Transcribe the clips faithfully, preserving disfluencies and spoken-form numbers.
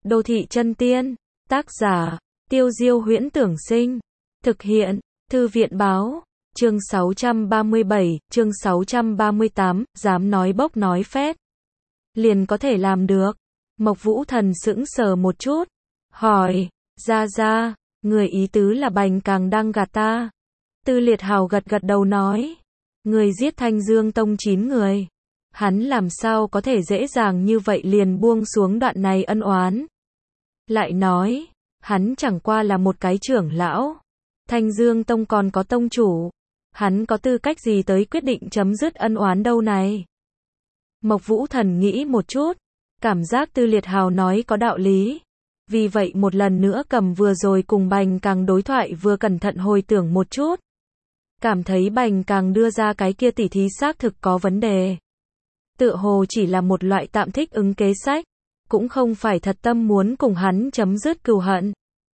Đô thị chân tiên, tác giả, Tiêu Diêu Huyễn Tưởng Sinh, thực hiện, Thư viện Báo, chương sáu trăm ba mươi bảy, chương sáu trăm ba mươi tám, dám nói bốc nói phét. Liền có thể làm được. Mộc Vũ Thần sững sờ một chút, hỏi, ra ra, người ý tứ là Bành Càng đang gạt ta. Tư Liệt Hào gật gật đầu nói, người giết Thanh Dương Tông chín người. Hắn làm sao có thể dễ dàng như vậy liền buông xuống đoạn này ân oán. Lại nói, hắn chẳng qua là một cái trưởng lão. Thanh Dương Tông còn có tông chủ. Hắn có tư cách gì tới quyết định chấm dứt ân oán đâu này. Mộc Vũ Thần nghĩ một chút, cảm giác Tư Liệt Hào nói có đạo lý. Vì vậy một lần nữa cầm vừa rồi cùng Bành Càng đối thoại vừa cẩn thận hồi tưởng một chút. Cảm thấy Bành Càng đưa ra cái kia tỉ thí xác thực có vấn đề. Tựa hồ chỉ là một loại tạm thích ứng kế sách, cũng không phải thật tâm muốn cùng hắn chấm dứt cừu hận.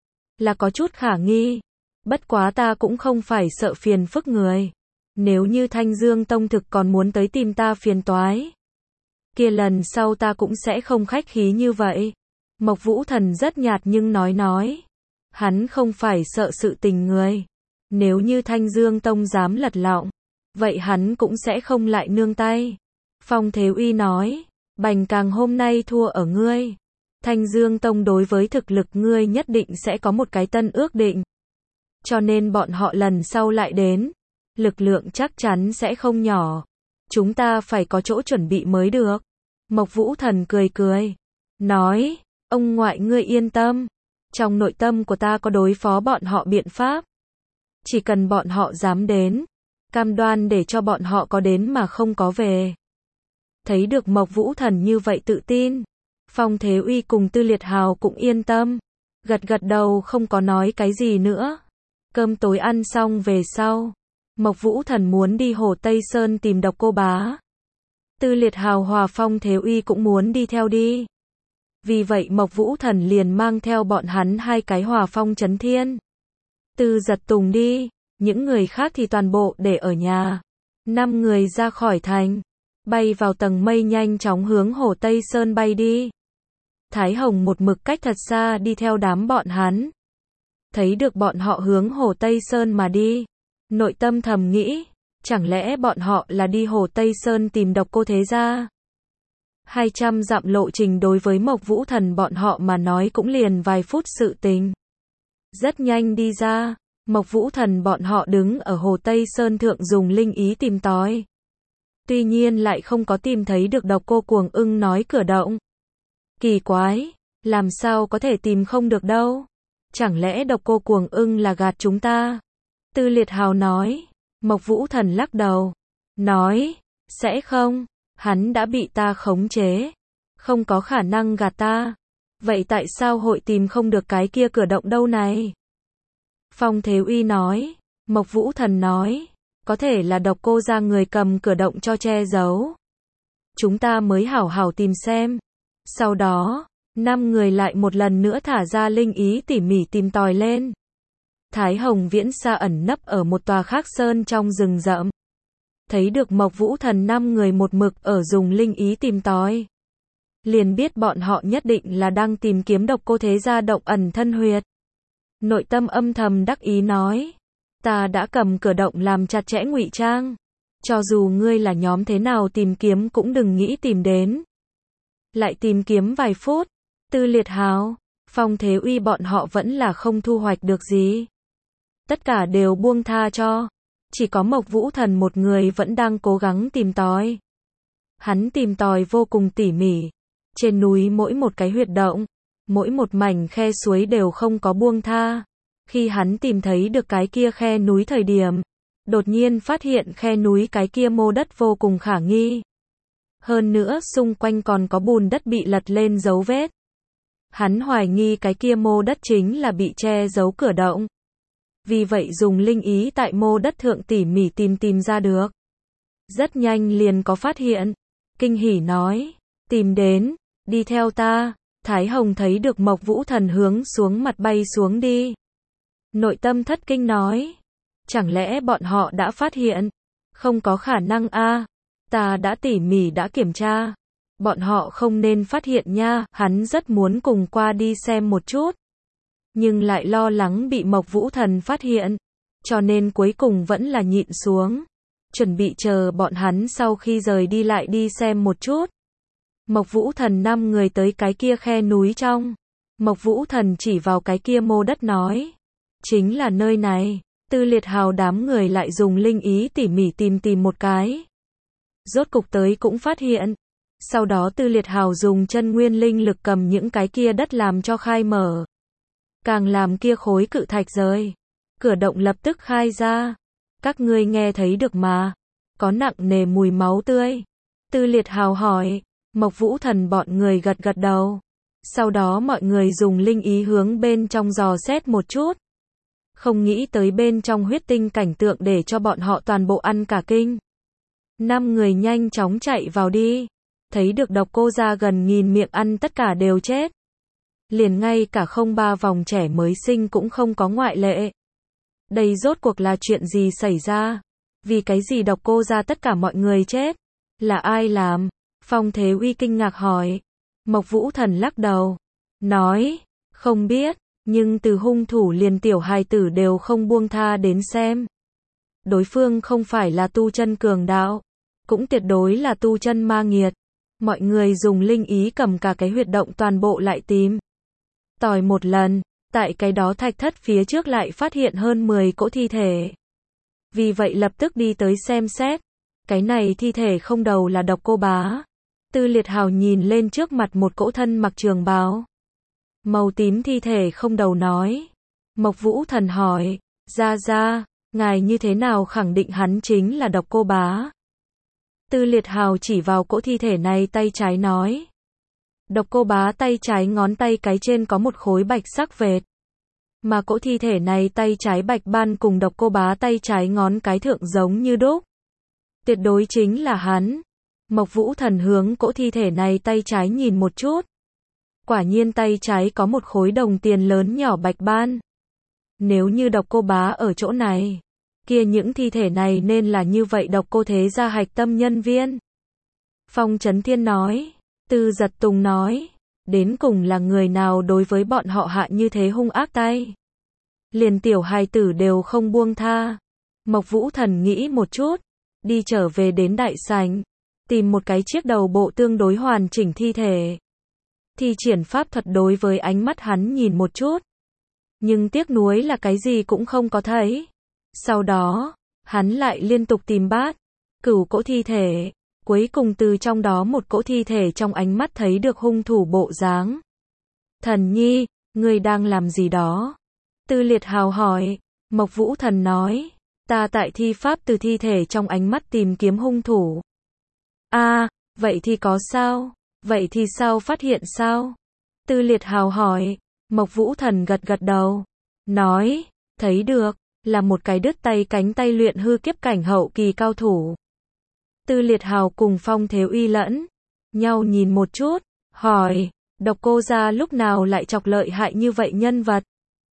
Là có chút khả nghi. Bất quá ta cũng không phải sợ phiền phức người. Nếu như Thanh Dương Tông thực còn muốn tới tìm ta phiền toái, kia lần sau ta cũng sẽ không khách khí như vậy. Mộc Vũ Thần rất nhạt nhưng nói nói. Hắn không phải sợ sự tình người. Nếu như Thanh Dương Tông dám lật lọng, vậy hắn cũng sẽ không lại nương tay. Phong Thế Uy nói, Bành Càng hôm nay thua ở ngươi. Thanh Dương Tông đối với thực lực ngươi nhất định sẽ có một cái tân ước định. Cho nên bọn họ lần sau lại đến, lực lượng chắc chắn sẽ không nhỏ. Chúng ta phải có chỗ chuẩn bị mới được. Mộc Vũ Thần cười cười, nói, ông ngoại ngươi yên tâm. Trong nội tâm của ta có đối phó bọn họ biện pháp. Chỉ cần bọn họ dám đến, cam đoan để cho bọn họ có đến mà không có về. Thấy được Mộc Vũ Thần như vậy tự tin, Phong Thế Uy cùng Tư Liệt Hào cũng yên tâm, gật gật đầu không có nói cái gì nữa. Cơm tối ăn xong về sau, Mộc Vũ Thần muốn đi Hồ Tây Sơn tìm Độc Cô Bá. Tư Liệt Hào hòa Phong Thế Uy cũng muốn đi theo đi. Vì vậy Mộc Vũ Thần liền mang theo bọn hắn hai cái hòa phong chấn thiên. Tư Giật Tùng đi, những người khác thì toàn bộ để ở nhà. Năm người ra khỏi thành, bay vào tầng mây nhanh chóng hướng Hồ Tây Sơn bay đi. Thái Hồng một mực cách thật xa đi theo đám bọn hắn. Thấy được bọn họ hướng Hồ Tây Sơn mà đi, nội tâm thầm nghĩ, chẳng lẽ bọn họ là đi Hồ Tây Sơn tìm Độc Cô Thế Gia? hai trăm dặm lộ trình đối với Mộc Vũ Thần bọn họ mà nói cũng liền vài phút sự tình. Rất nhanh đi ra, Mộc Vũ Thần bọn họ đứng ở Hồ Tây Sơn thượng dùng linh ý tìm tòi. Tuy nhiên lại không có tìm thấy được Độc Cô Cuồng Ưng nói cửa động. Kỳ quái, làm sao có thể tìm không được đâu? Chẳng lẽ Độc Cô Cuồng Ưng là gạt chúng ta? Tư Liệt Hào nói. Mộc Vũ Thần lắc đầu, nói, sẽ không, hắn đã bị ta khống chế, không có khả năng gạt ta. Vậy tại sao hội tìm không được cái kia cửa động đâu này? Phong Thế Uy nói. Mộc Vũ Thần nói, có thể là Độc Cô gia người cầm cửa động cho che giấu. Chúng ta mới hảo hảo tìm xem. Sau đó, năm người lại một lần nữa thả ra linh ý tỉ mỉ tìm tòi lên. Thái Hồng Viễn Sa ẩn nấp ở một tòa khác sơn trong rừng rậm. Thấy được Mộc Vũ Thần năm người một mực ở dùng linh ý tìm tòi, liền biết bọn họ nhất định là đang tìm kiếm Độc Cô Thế Gia động ẩn thân huyệt. Nội tâm âm thầm đắc ý nói, ta đã cầm cửa động làm chặt chẽ ngụy trang, cho dù ngươi là nhóm thế nào tìm kiếm cũng đừng nghĩ tìm đến. Lại tìm kiếm vài phút, Tư Liệt Hào, Phong Thế Uy bọn họ vẫn là không thu hoạch được gì. Tất cả đều buông tha cho. Chỉ có Mộc Vũ Thần một người vẫn đang cố gắng tìm tòi. Hắn tìm tòi vô cùng tỉ mỉ. Trên núi mỗi một cái huyệt động, mỗi một mảnh khe suối đều không có buông tha. Khi hắn tìm thấy được cái kia khe núi thời điểm, đột nhiên phát hiện khe núi cái kia mô đất vô cùng khả nghi. Hơn nữa xung quanh còn có bùn đất bị lật lên dấu vết. Hắn hoài nghi cái kia mô đất chính là bị che giấu cửa động. Vì vậy dùng linh ý tại mô đất thượng tỉ mỉ tìm tìm ra được. Rất nhanh liền có phát hiện. Kinh hỉ nói, tìm đến, đi theo ta. Thái Hồng thấy được Mộc Vũ Thần hướng xuống mặt bay xuống đi. Nội tâm thất kinh nói, chẳng lẽ bọn họ đã phát hiện? Không có khả năng a, ta đã tỉ mỉ đã kiểm tra. bọn họ không nên phát hiện nha, hắn rất muốn cùng qua đi xem một chút. Nhưng lại lo lắng bị Mộc Vũ Thần phát hiện, cho nên cuối cùng vẫn là nhịn xuống, chuẩn bị chờ bọn hắn sau khi rời đi lại đi xem một chút. Mộc Vũ Thần năm người tới cái kia khe núi trong. Mộc Vũ Thần chỉ vào cái kia mô đất nói, chính là nơi này. Tư Liệt Hào đám người lại dùng linh ý tỉ mỉ tìm tìm một cái. Rốt cục tới cũng phát hiện. Sau đó Tư Liệt Hào dùng chân nguyên linh lực cầm những cái kia đất làm cho khai mở. Càng làm kia khối cự thạch rơi. Cửa động lập tức khai ra. Các ngươi nghe thấy được mà. Có nặng nề mùi máu tươi. Tư Liệt Hào hỏi. Mộc Vũ Thần bọn người gật gật đầu. Sau đó mọi người dùng linh ý hướng bên trong dò xét một chút. Không nghĩ tới bên trong huyết tinh cảnh tượng để cho bọn họ toàn bộ ăn cả kinh. Năm người nhanh chóng chạy vào đi. Thấy được Độc Cô gia gần nghìn miệng ăn tất cả đều chết. Liền ngay cả không ba vòng trẻ mới sinh cũng không có ngoại lệ. Đây rốt cuộc là chuyện gì xảy ra? Vì cái gì Độc Cô gia tất cả mọi người chết? Là ai làm? Phong Thế Uy kinh ngạc hỏi. Mộc Vũ Thần lắc đầu. Nói, không biết, nhưng từ hung thủ liền tiểu hài tử đều không buông tha đến xem. Đối phương không phải là tu chân cường đạo, cũng tuyệt đối là tu chân ma nghiệt. Mọi người dùng linh ý cầm cả cái huyệt động toàn bộ lại tìm. Tỏi một lần, tại cái đó thạch thất phía trước lại phát hiện hơn mười cỗ thi thể. Vì vậy lập tức đi tới xem xét. Cái này thi thể không đầu là Độc Cô Bá. Tư Liệt Hào nhìn lên trước mặt một cỗ thân mặc trường bào màu tím thi thể không đầu nói. Mộc Vũ Thần hỏi, ra ra, ngài như thế nào khẳng định hắn chính là Độc Cô Bá? Tư Liệt Hào chỉ vào cỗ thi thể này tay trái nói. Độc Cô Bá tay trái ngón tay cái trên có một khối bạch sắc vệt. Mà cỗ thi thể này tay trái bạch ban cùng Độc Cô Bá tay trái ngón cái thượng giống như đúc. Tuyệt đối chính là hắn. Mộc Vũ Thần hướng cỗ thi thể này tay trái nhìn một chút. Quả nhiên tay trái có một khối đồng tiền lớn nhỏ bạch ban. Nếu như Độc Cô Bá ở chỗ này, kia những thi thể này nên là như vậy Độc Cô thế gia hạch tâm nhân viên. Phong Chấn Thiên nói. Tư Giật Tùng nói. Đến cùng là người nào đối với bọn họ hạ như thế hung ác tay. Liền tiểu hài tử đều không buông tha. Mộc Vũ Thần nghĩ một chút. Đi trở về đến đại sảnh. Tìm một cái chiếc đầu bộ tương đối hoàn chỉnh thi thể. Thi triển pháp thuật đối với ánh mắt hắn nhìn một chút. Nhưng tiếc nuối là cái gì cũng không có thấy. Sau đó, hắn lại liên tục tìm bát, cửu cỗ thi thể. Cuối cùng từ trong đó một cỗ thi thể trong ánh mắt thấy được hung thủ bộ dáng. Thần Nhi, ngươi đang làm gì đó? Tư Liệt Hào hỏi. Mộc Vũ Thần nói. Ta tại thi pháp từ thi thể trong ánh mắt tìm kiếm hung thủ. A, à, vậy thì có sao? Vậy thì sao phát hiện sao? Tư Liệt Hào hỏi. Mộc Vũ Thần gật gật đầu. Nói, thấy được, là một cái đứt tay cánh tay luyện hư kiếp cảnh hậu kỳ cao thủ. Tư Liệt Hào cùng Phong Thế Uy lẫn nhau nhìn một chút, hỏi, Độc Cô gia lúc nào lại chọc lợi hại như vậy nhân vật?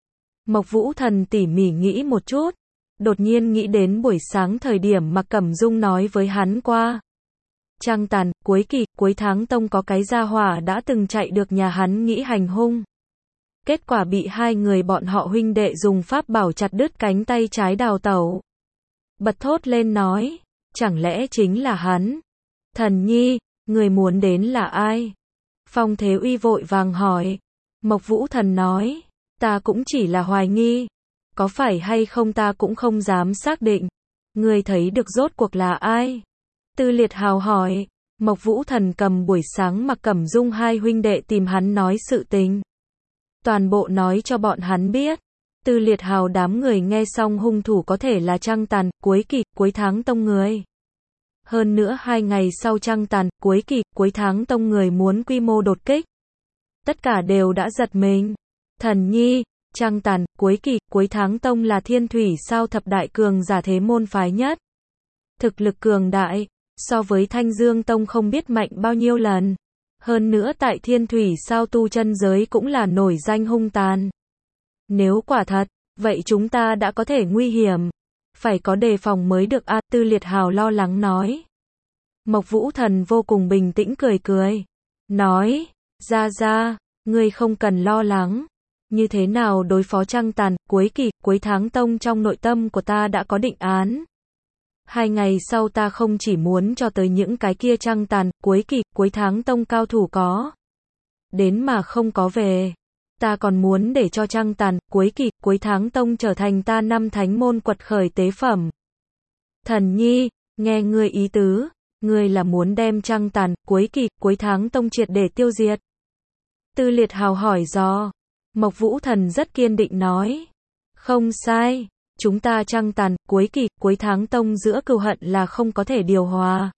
Mộc Vũ Thần tỉ mỉ nghĩ một chút, đột nhiên nghĩ đến buổi sáng thời điểm Mạc Cẩm Dung nói với hắn qua. Trăng tàn, cuối kỳ, cuối tháng tông có cái gia hỏa đã từng chạy được nhà hắn nghĩ hành hung. Kết quả bị hai người bọn họ huynh đệ dùng pháp bảo chặt đứt cánh tay trái đào tẩu. Bật thốt lên nói, chẳng lẽ chính là hắn? Thần Nhi, người muốn đến là ai? Phong Thế Uy vội vàng hỏi. Mộc Vũ Thần nói, ta cũng chỉ là hoài nghi. Có phải hay không ta cũng không dám xác định. Người thấy được rốt cuộc là ai? Tư Liệt Hào hỏi. Mộc Vũ Thần cầm buổi sáng Mạc Cẩm Dung hai huynh đệ tìm hắn nói sự tình. Toàn bộ nói cho bọn hắn biết. Tư Liệt Hào đám người nghe xong hung thủ có thể là Trăng Tàn, cuối kỳ, cuối tháng tông người. Hơn nữa hai ngày sau Trăng Tàn, cuối kỳ, cuối tháng tông người muốn quy mô đột kích. Tất cả đều đã giật mình. Thần Nhi, Trăng Tàn, cuối kỳ, cuối tháng tông là Thiên Thủy sao thập đại cường giả thế môn phái nhất. Thực lực cường đại, so với Thanh Dương tông không biết mạnh bao nhiêu lần. Hơn nữa tại Thiên Thủy sao tu chân giới cũng là nổi danh hung tàn. Nếu quả thật, vậy chúng ta đã có thể nguy hiểm. Phải có đề phòng mới được a. Tư Liệt Hào lo lắng nói. Mộc Vũ Thần vô cùng bình tĩnh cười cười. Nói, ra ra, ngươi không cần lo lắng. Như thế nào đối phó trăng tàn, cuối kỳ, cuối tháng tông trong nội tâm của ta đã có định án. Hai ngày sau ta không chỉ muốn cho tới những cái kia trăng tàn, cuối kỳ, cuối tháng tông cao thủ có đến mà không có về. Ta còn muốn để cho trăng tàn, cuối kỳ, cuối tháng tông trở thành ta năm thánh môn quật khởi tế phẩm. Thần nhi, nghe ngươi ý tứ, ngươi là muốn đem trăng tàn, cuối kỳ, cuối tháng tông triệt để tiêu diệt. Tư Liệt Hào hỏi dò. Mộc Vũ Thần rất kiên định nói. Không sai, chúng ta trăng tàn, cuối kỳ, cuối tháng tông giữa cừu hận là không có thể điều hòa.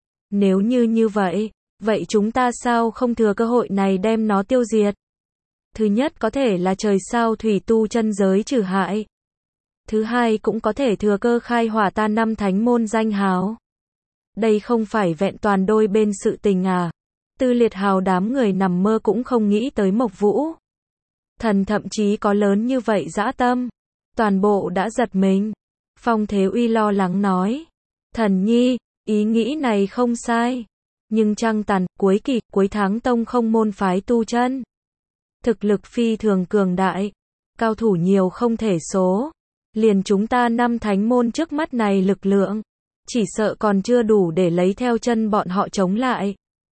Nếu như như vậy, vậy chúng ta sao không thừa cơ hội này đem nó tiêu diệt? Thứ nhất có thể là trời sao thủy tu chân giới trừ hại. Thứ hai cũng có thể thừa cơ khai hỏa ta năm thánh môn danh hào. Đây không phải vẹn toàn đôi bên sự tình à? Tư Liệt Hào đám người nằm mơ cũng không nghĩ tới Mộc Vũ Thần thậm chí có lớn như vậy dã tâm. Toàn bộ đã giật mình. Phong Thế Uy lo lắng nói. Thần nhi, ý nghĩ này không sai. Nhưng trăng tàn, cuối kỳ, cuối tháng tông không môn phái tu chân. Thực lực phi thường cường đại. Cao thủ nhiều không thể số. Liền chúng ta năm thánh môn trước mắt này lực lượng. Chỉ sợ còn chưa đủ để lấy theo chân bọn họ chống lại.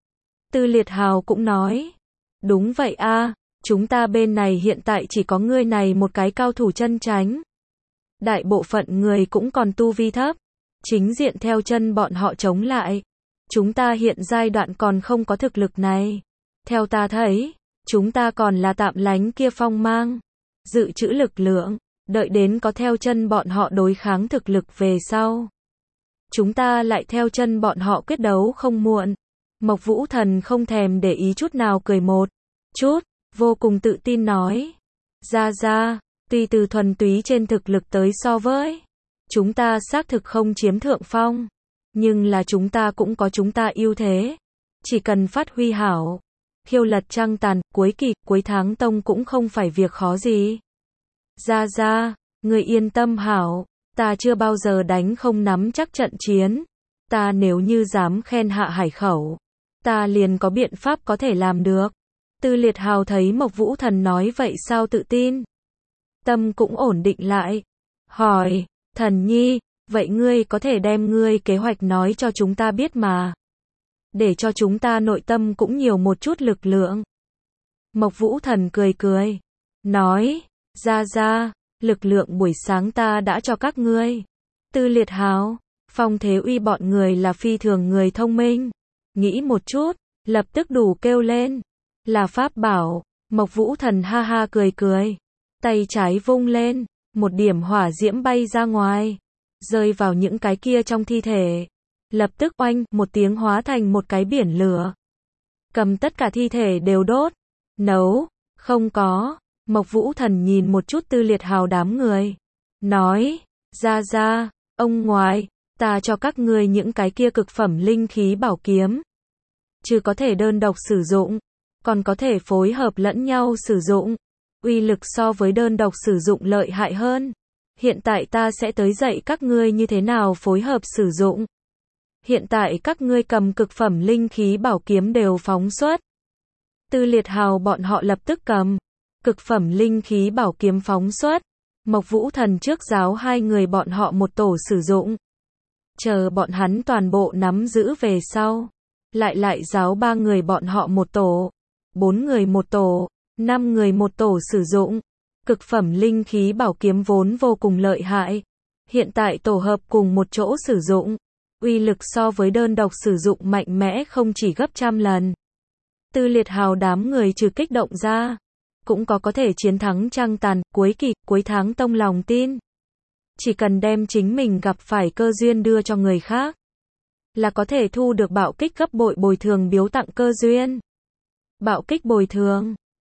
Tư Liệt Hào cũng nói. Đúng vậy a, chúng ta bên này hiện tại chỉ có ngươi này một cái cao thủ chân chánh. Đại bộ phận người cũng còn tu vi thấp. Chính diện theo chân bọn họ chống lại. Chúng ta hiện giai đoạn còn không có thực lực này. Theo ta thấy, chúng ta còn là tạm lánh kia phong mang. Dự trữ lực lượng, đợi đến có theo chân bọn họ đối kháng thực lực về sau. Chúng ta lại theo chân bọn họ quyết đấu không muộn. Mộc Vũ Thần không thèm để ý chút nào cười một chút, vô cùng tự tin nói. Ra ra, tuy từ thuần túy trên thực lực tới so với, chúng ta xác thực không chiếm thượng phong. Nhưng là chúng ta cũng có chúng ta ưu thế. Chỉ cần phát huy hảo. Khiêu lật trăng tàn, cuối kỳ, cuối tháng tông cũng không phải việc khó gì. Ra ra, người yên tâm hảo. Ta chưa bao giờ đánh không nắm chắc trận chiến. Ta nếu như dám khen hạ hải khẩu, ta liền có biện pháp có thể làm được. Tư Liệt Hào thấy Mộc Vũ Thần nói vậy sao tự tin. Tâm cũng ổn định lại. Hỏi, thần nhi, vậy ngươi có thể đem ngươi kế hoạch nói cho chúng ta biết mà. Để cho chúng ta nội tâm cũng nhiều một chút lực lượng. Mộc Vũ Thần cười cười. Nói, ra ra, lực lượng buổi sáng ta đã cho các ngươi. Tư Liệt Hào, Phong Thế Uy bọn người là phi thường người thông minh. Nghĩ một chút, lập tức đủ kêu lên. Là pháp bảo. Mộc Vũ Thần ha ha cười cười. Tay trái vung lên, một điểm hỏa diễm bay ra ngoài. Rơi vào những cái kia trong thi thể. Lập tức oanh, một tiếng hóa thành một cái biển lửa. Cầm tất cả thi thể đều đốt. Nấu, không có. Mộc Vũ Thần nhìn một chút Tư Liệt Hào đám người. Nói, ra ra, ông ngoại, ta cho các ngươi những cái kia cực phẩm linh khí bảo kiếm. Chứ có thể đơn độc sử dụng, còn có thể phối hợp lẫn nhau sử dụng. Uy lực so với đơn độc sử dụng lợi hại hơn. Hiện tại ta sẽ tới dạy các ngươi như thế nào phối hợp sử dụng. Hiện tại các ngươi cầm cực phẩm linh khí bảo kiếm đều phóng xuất. Tư Liệt Hào bọn họ lập tức cầm cực phẩm linh khí bảo kiếm phóng xuất. Mộc Vũ Thần trước giáo hai người bọn họ một tổ sử dụng. Chờ bọn hắn toàn bộ nắm giữ về sau. Lại lại giáo ba người bọn họ một tổ. Bốn người một tổ. Năm người một tổ sử dụng. Cực phẩm linh khí bảo kiếm vốn vô cùng lợi hại. Hiện tại tổ hợp cùng một chỗ sử dụng. Uy lực so với đơn độc sử dụng mạnh mẽ không chỉ gấp trăm lần. Tư Liệt Hào đám người trừ kích động ra. Cũng có có thể chiến thắng trăng tàn, cuối kỳ, cuối tháng tông lòng tin. Chỉ cần đem chính mình gặp phải cơ duyên đưa cho người khác. Là có thể thu được bạo kích gấp bội bồi thường biếu tặng cơ duyên. Bạo kích bồi thường.